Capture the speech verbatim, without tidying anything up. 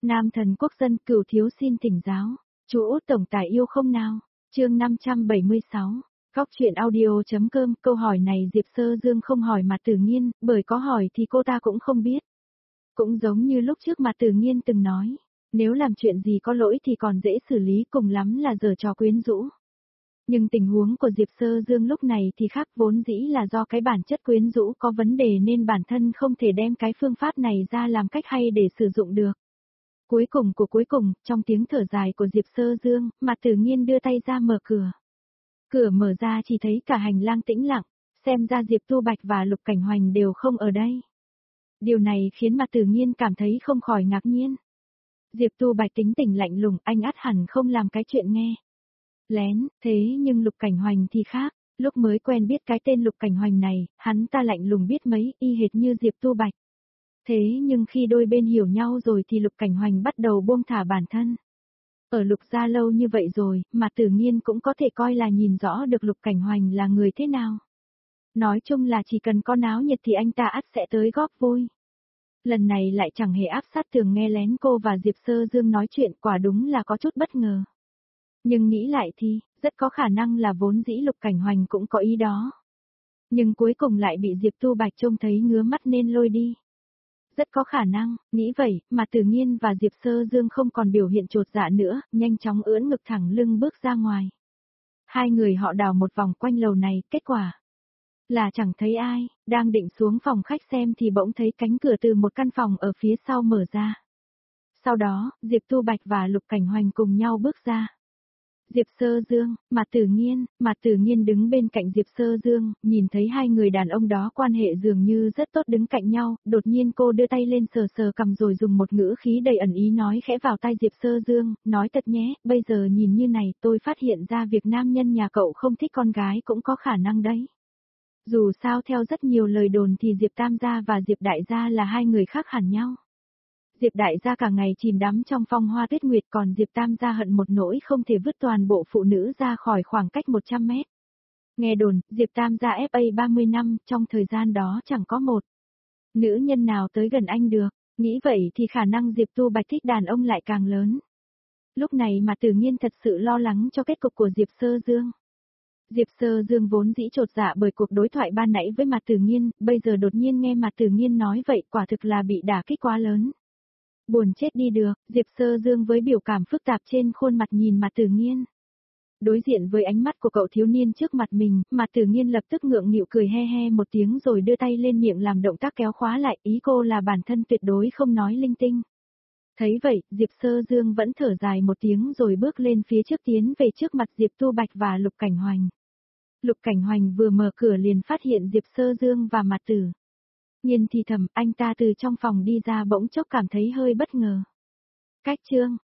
Nam thần quốc dân Cửu thiếu xin thỉnh giáo. Chú Út tổng tài yêu không nào? Chương năm trăm bảy mươi sáu. Góc truyện audio.com. Câu hỏi này Diệp Sơ Dương không hỏi Mạt Tử Nghiên, bởi có hỏi thì cô ta cũng không biết. Cũng giống như lúc trước Mạt Tử Nghiên từng nói, nếu làm chuyện gì có lỗi thì còn dễ xử lý, cùng lắm là giở trò quyến rũ. Nhưng tình huống của Diệp Sơ Dương lúc này thì khác, vốn dĩ là do cái bản chất quyến rũ có vấn đề nên bản thân không thể đem cái phương pháp này ra làm cách hay để sử dụng được. Cuối cùng của cuối cùng, trong tiếng thở dài của Diệp Sơ Dương, Mạt Tử Nghiên đưa tay ra mở cửa. Cửa mở ra chỉ thấy cả hành lang tĩnh lặng, xem ra Diệp Tu Bạch và Lục Cảnh Hoành đều không ở đây. Điều này khiến Mạt Tử Nghiên cảm thấy không khỏi ngạc nhiên. Diệp Tu Bạch tính tình lạnh lùng, anh ắt hẳn không làm cái chuyện nghe lén, thế nhưng Lục Cảnh Hoành thì khác, lúc mới quen biết cái tên Lục Cảnh Hoành này, hắn ta lạnh lùng biết mấy, y hệt như Diệp Tu Bạch. Thế nhưng khi đôi bên hiểu nhau rồi thì Lục Cảnh Hoành bắt đầu buông thả bản thân. Ở Lục gia lâu như vậy rồi, mà Tử Nghiên cũng có thể coi là nhìn rõ được Lục Cảnh Hoành là người thế nào. Nói chung là chỉ cần có náo nhiệt thì anh ta ắt sẽ tới góp vui. Lần này lại chẳng hề áp sát tường nghe lén cô và Diệp Sơ Dương nói chuyện, quả đúng là có chút bất ngờ. Nhưng nghĩ lại thì, rất có khả năng là vốn dĩ Lục Cảnh Hoành cũng có ý đó. Nhưng cuối cùng lại bị Diệp Tu Bạch trông thấy ngứa mắt nên lôi đi. Rất có khả năng, nghĩ vậy, mà Tử Nghiên và Diệp Sơ Dương không còn biểu hiện chột dạ nữa, nhanh chóng ưỡn ngực thẳng lưng bước ra ngoài. Hai người họ đào một vòng quanh lầu này, kết quả là chẳng thấy ai, đang định xuống phòng khách xem thì bỗng thấy cánh cửa từ một căn phòng ở phía sau mở ra. Sau đó, Diệp Tu Bạch và Lục Cảnh Hoành cùng nhau bước ra. Diệp Sơ Dương, Mạt Tử Nghiên, Mạt Tử Nghiên đứng bên cạnh Diệp Sơ Dương, nhìn thấy hai người đàn ông đó quan hệ dường như rất tốt đứng cạnh nhau, đột nhiên cô đưa tay lên sờ sờ cằm rồi dùng một ngữ khí đầy ẩn ý nói khẽ vào tai Diệp Sơ Dương, nói thật nhé, bây giờ nhìn như này tôi phát hiện ra việc nam nhân nhà cậu không thích con gái cũng có khả năng đấy. Dù sao theo rất nhiều lời đồn thì Diệp Tam gia và Diệp Đại gia là hai người khác hẳn nhau. Diệp Đại gia cả ngày chìm đắm trong phong hoa tuyết nguyệt, còn Diệp Tam gia hận một nỗi không thể vứt toàn bộ phụ nữ ra khỏi khoảng cách một trăm mét. Nghe đồn, Diệp Tam gia ép a ba mươi năm, trong thời gian đó chẳng có một nữ nhân nào tới gần anh được, nghĩ vậy thì khả năng Diệp Tu Bạch thích đàn ông lại càng lớn. Lúc này mà Tử Nghiên thật sự lo lắng cho kết cục của Diệp Sơ Dương. Diệp Sơ Dương vốn dĩ chột dạ bởi cuộc đối thoại ban nãy với Mạt Tử Nghiên, bây giờ đột nhiên nghe Mạt Tử Nghiên nói vậy quả thực là bị đả kích quá lớn. Buồn chết đi được, Diệp Sơ Dương với biểu cảm phức tạp trên khuôn mặt nhìn Mạt Tử Nghiên. Đối diện với ánh mắt của cậu thiếu niên trước mặt mình, Mạt Tử Nghiên lập tức ngượng nghịu cười he he một tiếng rồi đưa tay lên miệng làm động tác kéo khóa lại, ý cô là bản thân tuyệt đối không nói linh tinh. Thấy vậy, Diệp Sơ Dương vẫn thở dài một tiếng rồi bước lên phía trước tiến về trước mặt Diệp Tu Bạch và Lục Cảnh Hoành. Lục Cảnh Hoành vừa mở cửa liền phát hiện Diệp Sơ Dương và Mạt Tử Nghiên thì thầm, anh ta từ trong phòng đi ra bỗng chốc cảm thấy hơi bất ngờ. Cách chương,